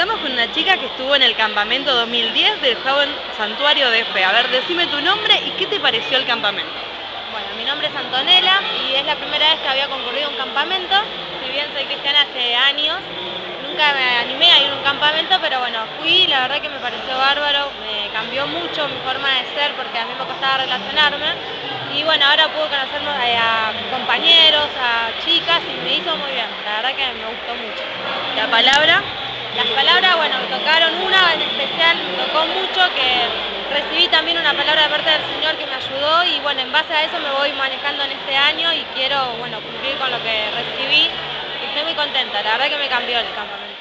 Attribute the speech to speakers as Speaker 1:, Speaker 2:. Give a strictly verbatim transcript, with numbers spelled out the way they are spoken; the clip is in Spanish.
Speaker 1: Estamos con una chica que estuvo en el campamento dos mil diez del Joven Santuario de Fe. A ver, decime tu nombre y qué te pareció el campamento.
Speaker 2: Bueno, mi nombre es Antonella y es la primera vez que había concurrido a un campamento. Si bien soy cristiana hace años, nunca me animé a ir a un campamento, pero bueno, fui, la verdad que me pareció bárbaro, me cambió mucho mi forma de ser porque a mí me costaba relacionarme. Y bueno, ahora pude conocer a compañeros, a chicas y me hizo muy bien, la verdad que me gustó mucho.
Speaker 1: ¿La palabra?
Speaker 2: Las palabras, bueno, tocaron una en especial, me tocó mucho, que recibí también una palabra de parte del Señor que me ayudó y bueno, en base a eso me voy manejando en este año y quiero, bueno, cumplir con lo que recibí y estoy muy contenta, la verdad que me cambió el campamento.